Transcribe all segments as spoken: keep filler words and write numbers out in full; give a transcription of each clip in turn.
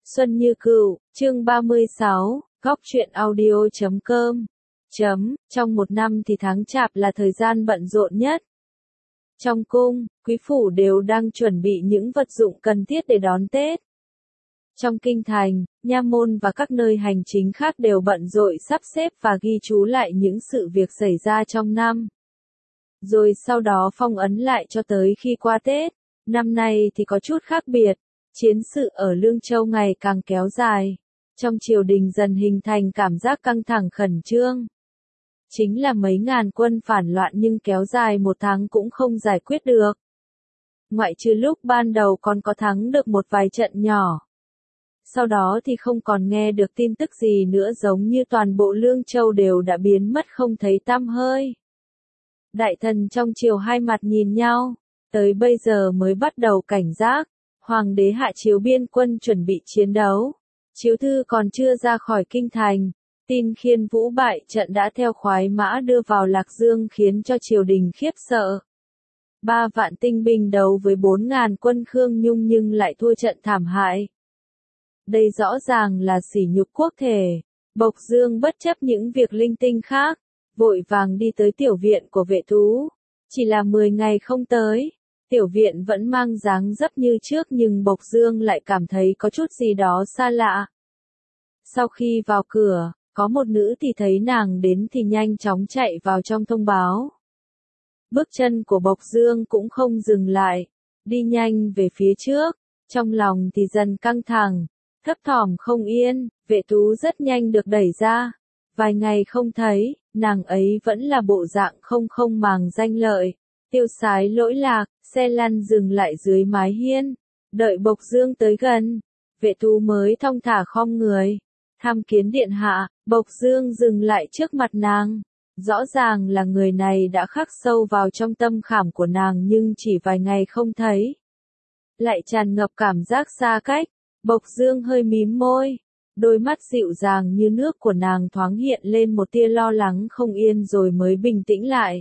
Xuân Như Cửu, chương ba mươi sáu, góc truyện audio chấm com. Chấm, trong một năm thì tháng Chạp là thời gian bận rộn nhất. Trong cung, quý phủ đều đang chuẩn bị những vật dụng cần thiết để đón Tết. Trong kinh thành, nha môn và các nơi hành chính khác đều bận rộn sắp xếp và ghi chú lại những sự việc xảy ra trong năm. Rồi sau đó phong ấn lại cho tới khi qua Tết. Năm nay thì có chút khác biệt. Chiến sự ở Lương Châu ngày càng kéo dài. Trong triều đình dần hình thành cảm giác căng thẳng khẩn trương. Chính là mấy ngàn quân phản loạn nhưng kéo dài một tháng cũng không giải quyết được. Ngoại trừ lúc ban đầu còn có thắng được một vài trận nhỏ. Sau đó thì không còn nghe được tin tức gì nữa, giống như toàn bộ Lương Châu đều đã biến mất không thấy tăm hơi. Đại thần trong triều hai mặt nhìn nhau, tới bây giờ mới bắt đầu cảnh giác. Hoàng đế hạ chiếu biên quân chuẩn bị chiến đấu. Chiếu thư còn chưa ra khỏi kinh thành. Tin Khiên Vũ bại trận đã theo khoái mã đưa vào Lạc Dương khiến cho triều đình khiếp sợ. Ba vạn tinh binh đấu với bốn ngàn quân Khương Nhung nhưng lại thua trận thảm hại. Đây rõ ràng là sỉ nhục quốc thể. Bộc Dương bất chấp những việc linh tinh khác, vội vàng đi tới tiểu viện của Vệ Tú. Chỉ là mười ngày không tới. Tiểu viện vẫn mang dáng dấp như trước nhưng Bộc Dương lại cảm thấy có chút gì đó xa lạ. Sau khi vào cửa, có một nữ thì thấy nàng đến thì nhanh chóng chạy vào trong thông báo. Bước chân của Bộc Dương cũng không dừng lại, đi nhanh về phía trước, trong lòng thì dần căng thẳng, thấp thỏm không yên. Vệ Tú rất nhanh được đẩy ra. Vài ngày không thấy, nàng ấy vẫn là bộ dạng không không màng danh lợi. Tiêu sái lỗi lạc, xe lăn dừng lại dưới mái hiên. Đợi Bộc Dương tới gần, Vệ Tú mới thong thả khom người. Tham kiến điện hạ. Bộc Dương dừng lại trước mặt nàng. Rõ ràng là người này đã khắc sâu vào trong tâm khảm của nàng nhưng chỉ vài ngày không thấy. Lại tràn ngập cảm giác xa cách. Bộc Dương hơi mím môi. Đôi mắt dịu dàng như nước của nàng thoáng hiện lên một tia lo lắng không yên rồi mới bình tĩnh lại.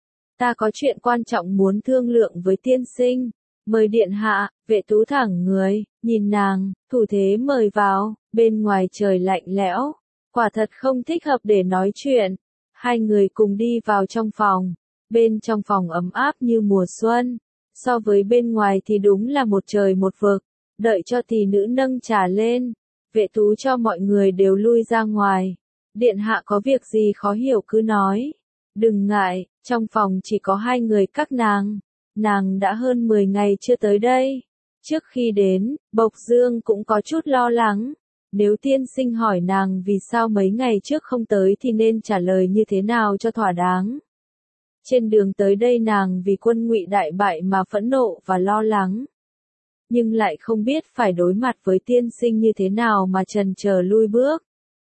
Ta có chuyện quan trọng muốn thương lượng với tiên sinh. Mời điện hạ. Vệ Tú thẳng người, nhìn nàng, thủ thế mời vào. Bên ngoài trời lạnh lẽo, quả thật không thích hợp để nói chuyện. Hai người cùng đi vào trong phòng. Bên trong phòng ấm áp như mùa xuân. So với bên ngoài thì đúng là một trời một vực. Đợi cho tỷ nữ nâng trà lên, Vệ Tú cho mọi người đều lui ra ngoài. Điện hạ có việc gì khó hiểu cứ nói. Đừng ngại, trong phòng chỉ có hai người các nàng. Nàng đã hơn mười ngày chưa tới đây. Trước khi đến, Bộc Dương cũng có chút lo lắng. Nếu tiên sinh hỏi nàng vì sao mấy ngày trước không tới thì nên trả lời như thế nào cho thỏa đáng. Trên đường tới đây nàng vì quân Ngụy đại bại mà phẫn nộ và lo lắng. Nhưng lại không biết phải đối mặt với tiên sinh như thế nào mà chần chờ lui bước.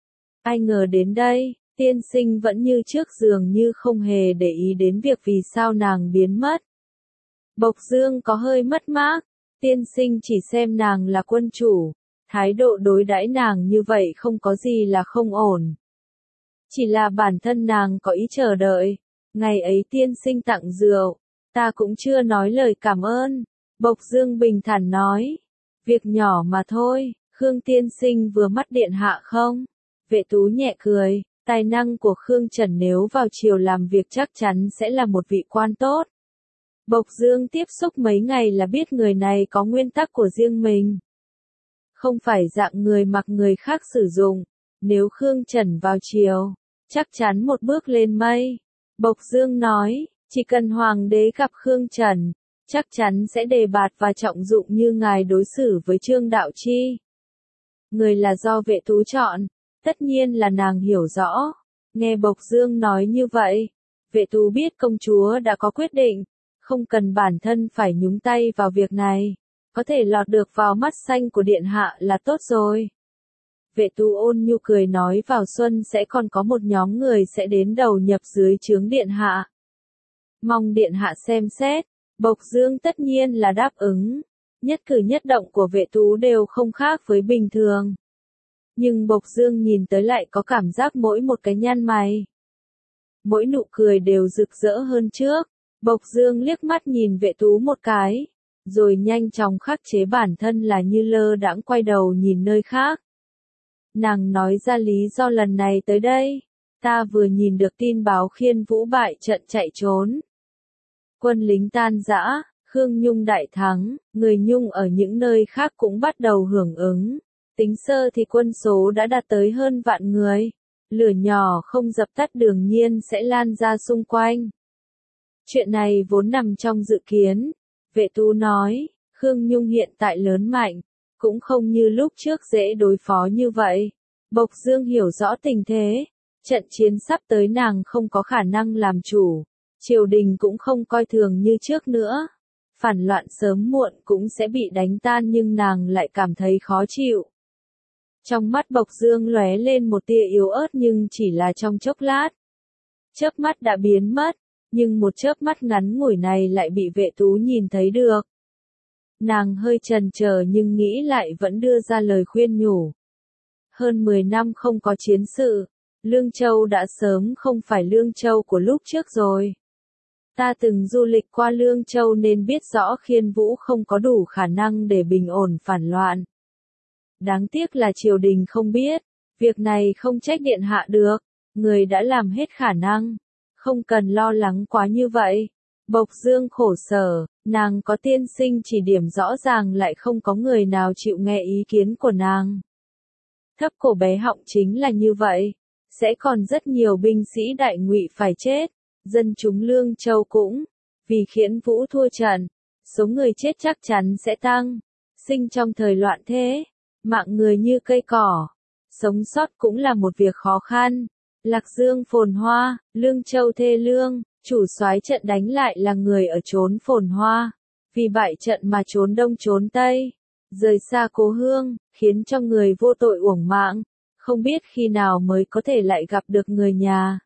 Ai ngờ đến đây, tiên sinh vẫn như trước dường như không hề để ý đến việc vì sao nàng biến mất. Bộc Dương có hơi mất mát, tiên sinh chỉ xem nàng là quân chủ, thái độ đối đãi nàng như vậy không có gì là không ổn. Chỉ là bản thân nàng có ý chờ đợi, ngày ấy tiên sinh tặng rượu, ta cũng chưa nói lời cảm ơn. Bộc Dương bình thản nói, việc nhỏ mà thôi, Khương tiên sinh vừa mắt điện hạ không? Vệ Tú nhẹ cười, tài năng của Khương Trần nếu vào triều làm việc chắc chắn sẽ là một vị quan tốt. Bộc Dương tiếp xúc mấy ngày là biết người này có nguyên tắc của riêng mình. Không phải dạng người mặc người khác sử dụng, nếu Khương Trần vào triều, chắc chắn một bước lên mây. Bộc Dương nói, chỉ cần hoàng đế gặp Khương Trần, chắc chắn sẽ đề bạt và trọng dụng như ngài đối xử với Trương Đạo Chi. Người là do Vệ Tú chọn, tất nhiên là nàng hiểu rõ. Nghe Bộc Dương nói như vậy, Vệ Tú biết công chúa đã có quyết định, không cần bản thân phải nhúng tay vào việc này, có thể lọt được vào mắt xanh của điện hạ là tốt rồi. Vệ Tú ôn nhu cười nói vào xuân sẽ còn có một nhóm người sẽ đến đầu nhập dưới trướng điện hạ. Mong điện hạ xem xét. Bộc Dương tất nhiên là đáp ứng. Nhất cử nhất động của Vệ Tú đều không khác với bình thường. Nhưng Bộc Dương nhìn tới lại có cảm giác mỗi một cái nhăn mày, mỗi nụ cười đều rực rỡ hơn trước. Bộc Dương liếc mắt nhìn Vệ Tú một cái, rồi nhanh chóng khắc chế bản thân là như lơ đãng quay đầu nhìn nơi khác. Nàng nói ra lý do lần này tới đây. Ta vừa nhìn được tin báo Khiên Vũ bại trận chạy trốn. Quân lính tan rã, Khương Nhung đại thắng, người Nhung ở những nơi khác cũng bắt đầu hưởng ứng. Tính sơ thì quân số đã đạt tới hơn vạn người. Lửa nhỏ không dập tắt đương nhiên sẽ lan ra xung quanh. Chuyện này vốn nằm trong dự kiến. Vệ Tú nói, Khương Nhung hiện tại lớn mạnh, cũng không như lúc trước dễ đối phó như vậy. Bộc Dương hiểu rõ tình thế. Trận chiến sắp tới nàng không có khả năng làm chủ. Triều đình cũng không coi thường như trước nữa. Phản loạn sớm muộn cũng sẽ bị đánh tan nhưng nàng lại cảm thấy khó chịu. Trong mắt Bộc Dương lóe lên một tia yếu ớt nhưng chỉ là trong chốc lát. Chớp mắt đã biến mất, nhưng một chớp mắt ngắn ngủi này lại bị Vệ Tú nhìn thấy được. Nàng hơi chần chờ nhưng nghĩ lại vẫn đưa ra lời khuyên nhủ. Hơn mười năm không có chiến sự, Lương Châu đã sớm không phải Lương Châu của lúc trước rồi. Ta từng du lịch qua Lương Châu nên biết rõ Khiên Vũ không có đủ khả năng để bình ổn phản loạn. Đáng tiếc là triều đình không biết, việc này không trách điện hạ được, người đã làm hết khả năng, không cần lo lắng quá như vậy. Bộc Dương khổ sở, nàng có tiên sinh chỉ điểm rõ ràng lại không có người nào chịu nghe ý kiến của nàng. Thấp cổ bé họng chính là như vậy, sẽ còn rất nhiều binh sĩ đại ngụy phải chết, dân chúng Lương Châu cũng, vì Khiên Vũ thua trận, số người chết chắc chắn sẽ tăng, sinh trong thời loạn thế. Mạng người như cây cỏ, sống sót cũng là một việc khó khăn. Lạc Dương phồn hoa, Lương Châu thê lương, chủ soái trận đánh lại là người ở chốn phồn hoa, vì bại trận mà trốn đông trốn tây, rời xa cố hương, khiến cho người vô tội uổng mạng, không biết khi nào mới có thể lại gặp được người nhà.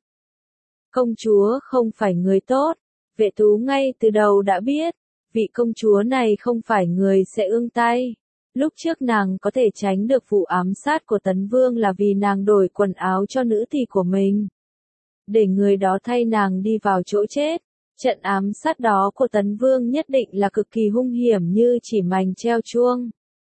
Công chúa không phải người tốt, Vệ Tú ngay từ đầu đã biết, vị công chúa này không phải người sẽ ương tay. Lúc trước nàng có thể tránh được vụ ám sát của Tấn Vương là vì nàng đổi quần áo cho nữ tỳ của mình. Để người đó thay nàng đi vào chỗ chết. Trận ám sát đó của Tấn Vương nhất định là cực kỳ hung hiểm như chỉ mành treo chuông.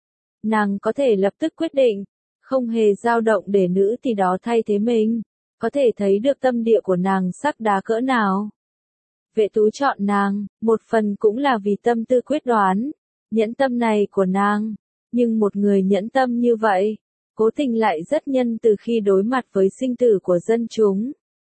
Nàng có thể lập tức quyết định, không hề dao động để nữ tỳ đó thay thế mình. Có thể thấy được tâm địa của nàng sắc đá cỡ nào. Vệ Tú chọn nàng, một phần cũng là vì tâm tư quyết đoán, nhẫn tâm này của nàng. Nhưng một người nhẫn tâm như vậy, cố tình lại rất nhân từ khi đối mặt với sinh tử của dân chúng.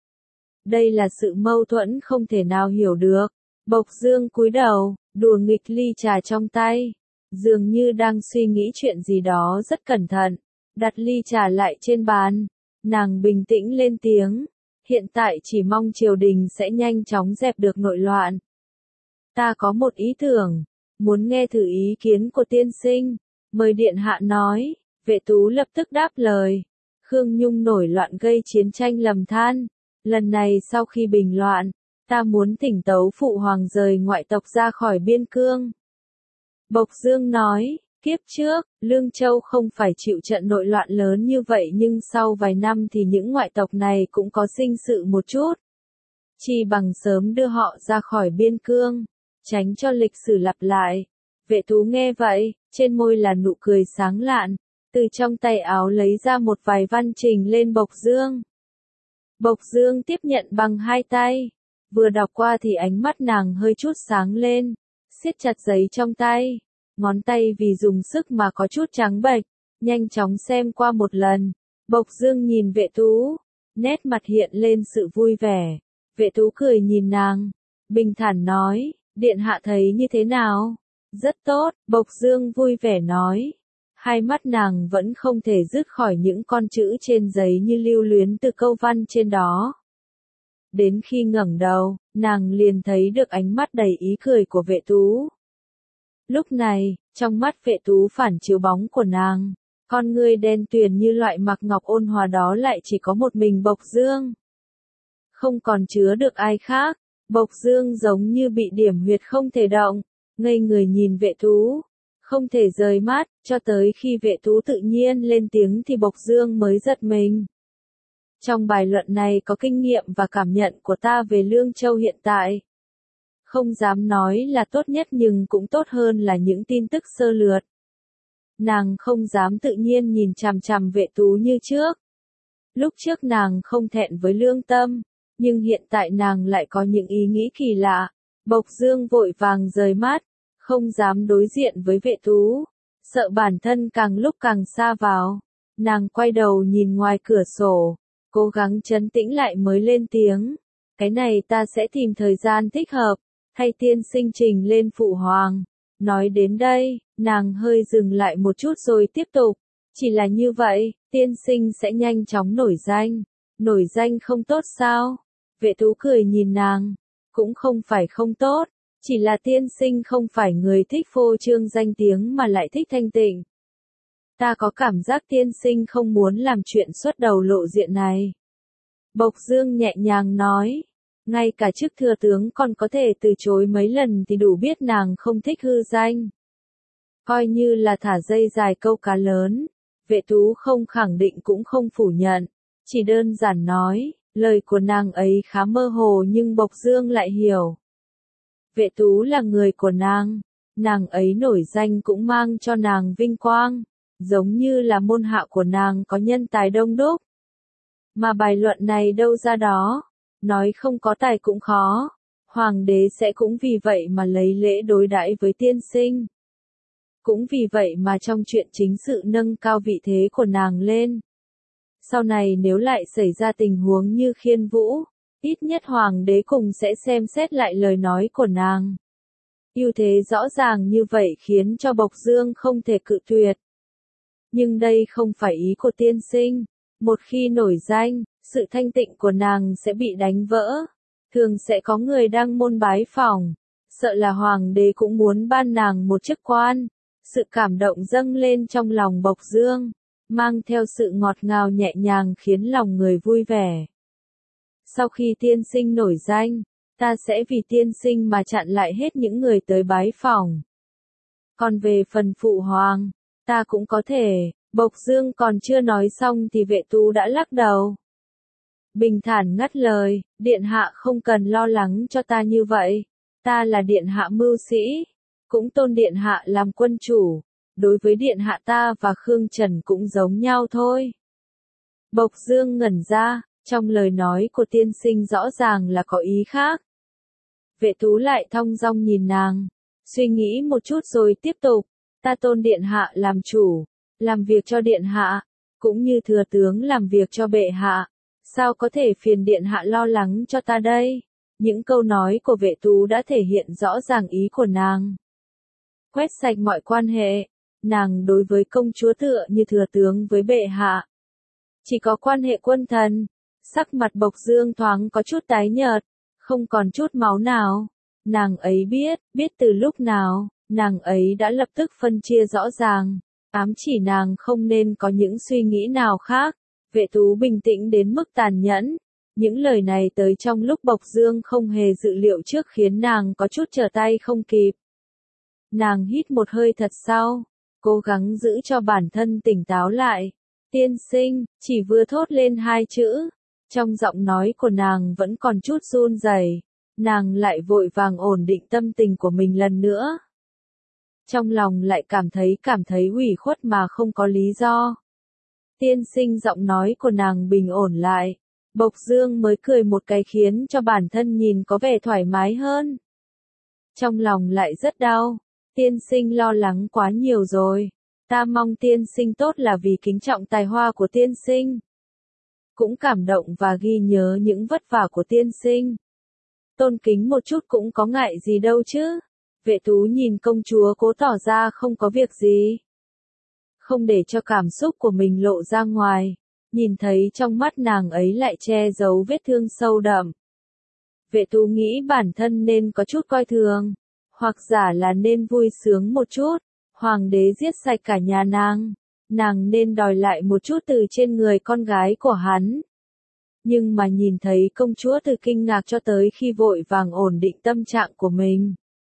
Đây là sự mâu thuẫn không thể nào hiểu được. Bộc Dương cúi đầu, đùa nghịch ly trà trong tay, dường như đang suy nghĩ chuyện gì đó rất cẩn thận, đặt ly trà lại trên bàn. Nàng bình tĩnh lên tiếng, hiện tại chỉ mong triều đình sẽ nhanh chóng dẹp được nội loạn. Ta có một ý tưởng, muốn nghe thử ý kiến của tiên sinh. Mời điện hạ nói, Vệ Tú lập tức đáp lời. Khương Nhung nổi loạn gây chiến tranh lầm than. Lần này sau khi bình loạn, ta muốn thỉnh tấu phụ hoàng rời ngoại tộc ra khỏi biên cương. Bộc Dương nói, kiếp trước, Lương Châu không phải chịu trận nội loạn lớn như vậy nhưng sau vài năm thì những ngoại tộc này cũng có sinh sự một chút. Chỉ bằng sớm đưa họ ra khỏi biên cương, tránh cho lịch sử lặp lại. Vệ Tú nghe vậy, trên môi là nụ cười sáng lạn, từ trong tay áo lấy ra một vài văn trình lên Bộc Dương. Bộc Dương tiếp nhận bằng hai tay, vừa đọc qua thì ánh mắt nàng hơi chút sáng lên, siết chặt giấy trong tay, ngón tay vì dùng sức mà có chút trắng bệch, nhanh chóng xem qua một lần. Bộc Dương nhìn Vệ Tú, nét mặt hiện lên sự vui vẻ. Vệ Tú cười nhìn nàng, bình thản nói, điện hạ thấy như thế nào? Rất tốt, Bộc Dương vui vẻ nói. Hai mắt nàng vẫn không thể dứt khỏi những con chữ trên giấy như lưu luyến từ câu văn trên đó. Đến khi ngẩng đầu, nàng liền thấy được ánh mắt đầy ý cười của Vệ Tú. Lúc này, trong mắt Vệ Tú phản chiếu bóng của nàng, con ngươi đen tuyền như loại mặc ngọc ôn hòa đó lại chỉ có một mình Bộc Dương. Không còn chứa được ai khác, Bộc Dương giống như bị điểm huyệt không thể động, ngây người nhìn Vệ Tú, không thể rời mắt, cho tới khi Vệ Tú tự nhiên lên tiếng thì Bộc Dương mới giật mình. Trong bài luận này có kinh nghiệm và cảm nhận của ta về Lương Châu hiện tại. Không dám nói là tốt nhất nhưng cũng tốt hơn là những tin tức sơ lược. Nàng không dám tự nhiên nhìn chằm chằm Vệ Tú như trước. Lúc trước nàng không thẹn với lương tâm, nhưng hiện tại nàng lại có những ý nghĩ kỳ lạ. Bộc Dương vội vàng rời mắt, không dám đối diện với Vệ Tú, sợ bản thân càng lúc càng xa vào. Nàng quay đầu nhìn ngoài cửa sổ, cố gắng trấn tĩnh lại mới lên tiếng. Cái này ta sẽ tìm thời gian thích hợp, thay tiên sinh trình lên phụ hoàng. Nói đến đây, nàng hơi dừng lại một chút rồi tiếp tục. Chỉ là như vậy, tiên sinh sẽ nhanh chóng nổi danh. Nổi danh không tốt sao? Vệ Tú cười nhìn nàng. Cũng không phải không tốt, chỉ là tiên sinh không phải người thích phô trương danh tiếng mà lại thích thanh tịnh. Ta có cảm giác tiên sinh không muốn làm chuyện xuất đầu lộ diện này. Bộc Dương nhẹ nhàng nói. Ngay cả chức thừa tướng còn có thể từ chối mấy lần thì đủ biết nàng không thích hư danh. Coi như là thả dây dài câu cá lớn, Vệ Tú không khẳng định cũng không phủ nhận, chỉ đơn giản nói, lời của nàng ấy khá mơ hồ nhưng Bộc Dương lại hiểu. Vệ Tú là người của nàng, nàng ấy nổi danh cũng mang cho nàng vinh quang, giống như là môn hạ của nàng có nhân tài đông đúc. Mà bài luận này đâu ra đó. Nói không có tài cũng khó, hoàng đế sẽ cũng vì vậy mà lấy lễ đối đãi với tiên sinh. Cũng vì vậy mà trong chuyện chính sự nâng cao vị thế của nàng lên. Sau này nếu lại xảy ra tình huống như Khiên Vũ, ít nhất hoàng đế cùng sẽ xem xét lại lời nói của nàng. Ưu thế rõ ràng như vậy khiến cho Bộc Dương không thể cự tuyệt. Nhưng đây không phải ý của tiên sinh, một khi nổi danh, sự thanh tịnh của nàng sẽ bị đánh vỡ. Thường sẽ có người đăng môn bái phỏng, sợ là hoàng đế cũng muốn ban nàng một chức quan. Sự cảm động dâng lên trong lòng Bộc Dương, mang theo sự ngọt ngào nhẹ nhàng khiến lòng người vui vẻ. Sau khi tiên sinh nổi danh, ta sẽ vì tiên sinh mà chặn lại hết những người tới bái phỏng. Còn về phần phụ hoàng, ta cũng có thể. Bộc Dương còn chưa nói xong thì Vệ Tú đã lắc đầu. Bình thản ngắt lời, điện hạ không cần lo lắng cho ta như vậy. Ta là điện hạ mưu sĩ, cũng tôn điện hạ làm quân chủ. Đối với điện hạ ta và Khương Trần cũng giống nhau thôi. Bộc Dương ngẩn ra, trong lời nói của tiên sinh rõ ràng là có ý khác. Vệ Tú lại thong dong nhìn nàng, suy nghĩ một chút rồi tiếp tục. Ta tôn điện hạ làm chủ, làm việc cho điện hạ, cũng như thừa tướng làm việc cho bệ hạ. Sao có thể phiền điện hạ lo lắng cho ta đây? Những câu nói của Vệ Tú đã thể hiện rõ ràng ý của nàng. Quét sạch mọi quan hệ, nàng đối với công chúa tựa như thừa tướng với bệ hạ. Chỉ có quan hệ quân thần. Sắc mặt Bộc Dương thoáng có chút tái nhợt, không còn chút máu nào. Nàng ấy biết, biết từ lúc nào, nàng ấy đã lập tức phân chia rõ ràng, ám chỉ nàng không nên có những suy nghĩ nào khác. Vệ Tú bình tĩnh đến mức tàn nhẫn. Những lời này tới trong lúc Bộc Dương không hề dự liệu trước khiến nàng có chút trở tay không kịp. Nàng hít một hơi thật sâu, cố gắng giữ cho bản thân tỉnh táo lại. Tiên sinh, chỉ vừa thốt lên hai chữ. Trong giọng nói của nàng vẫn còn chút run rẩy. Nàng lại vội vàng ổn định tâm tình của mình lần nữa. Trong lòng lại cảm thấy cảm thấy ủy khuất mà không có lý do. Tiên sinh giọng nói của nàng bình ổn lại. Bộc Dương mới cười một cái khiến cho bản thân nhìn có vẻ thoải mái hơn. Trong lòng lại rất đau. Tiên sinh lo lắng quá nhiều rồi. Ta mong tiên sinh tốt là vì kính trọng tài hoa của tiên sinh. Cũng cảm động và ghi nhớ những vất vả của tiên sinh. Tôn kính một chút cũng có ngại gì đâu chứ. Vệ Tú nhìn công chúa cố tỏ ra không có việc gì. Không để cho cảm xúc của mình lộ ra ngoài. Nhìn thấy trong mắt nàng ấy lại che giấu vết thương sâu đậm. Vệ Tú nghĩ bản thân nên có chút coi thường. Hoặc giả là nên vui sướng một chút. Hoàng đế giết sạch cả nhà nàng. Nàng nên đòi lại một chút từ trên người con gái của hắn. Nhưng mà nhìn thấy công chúa từ kinh ngạc cho tới khi vội vàng ổn định tâm trạng của mình.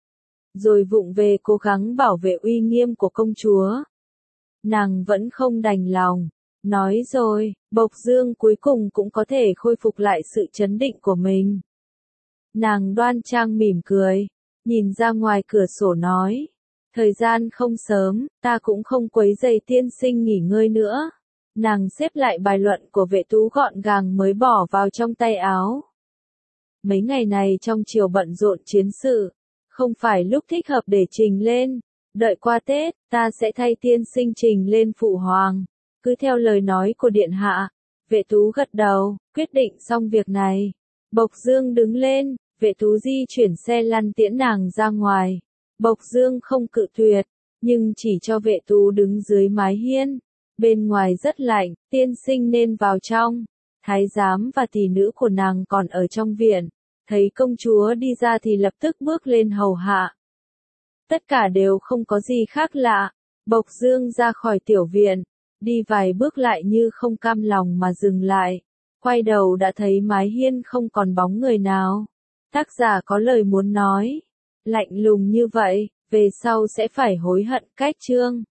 Rồi vụng về cố gắng bảo vệ uy nghiêm của công chúa. Nàng vẫn không đành lòng. Nói rồi, Bộc Dương cuối cùng cũng có thể khôi phục lại sự trấn định của mình. Nàng đoan trang mỉm cười, nhìn ra ngoài cửa sổ nói. Thời gian không sớm, ta cũng không quấy rầy tiên sinh nghỉ ngơi nữa. Nàng xếp lại bài luận của Vệ Tú gọn gàng mới bỏ vào trong tay áo. Mấy ngày này trong triều bận rộn chiến sự, không phải lúc thích hợp để trình lên. Đợi qua Tết, ta sẽ thay tiên sinh trình lên phụ hoàng. Cứ theo lời nói của điện hạ. Vệ Tú gật đầu, quyết định xong việc này. Bộc Dương đứng lên, Vệ Tú di chuyển xe lăn tiễn nàng ra ngoài. Bộc Dương không cự tuyệt, nhưng chỉ cho Vệ Tú đứng dưới mái hiên. Bên ngoài rất lạnh, tiên sinh nên vào trong. Thái giám và tỷ nữ của nàng còn ở trong viện. Thấy công chúa đi ra thì lập tức bước lên hầu hạ. Tất cả đều không có gì khác lạ. Bộc Dương ra khỏi tiểu viện, đi vài bước lại như không cam lòng mà dừng lại. Quay đầu đã thấy mái hiên không còn bóng người nào. Tác giả có lời muốn nói. Lạnh lùng như vậy, về sau sẽ phải hối hận cách chương.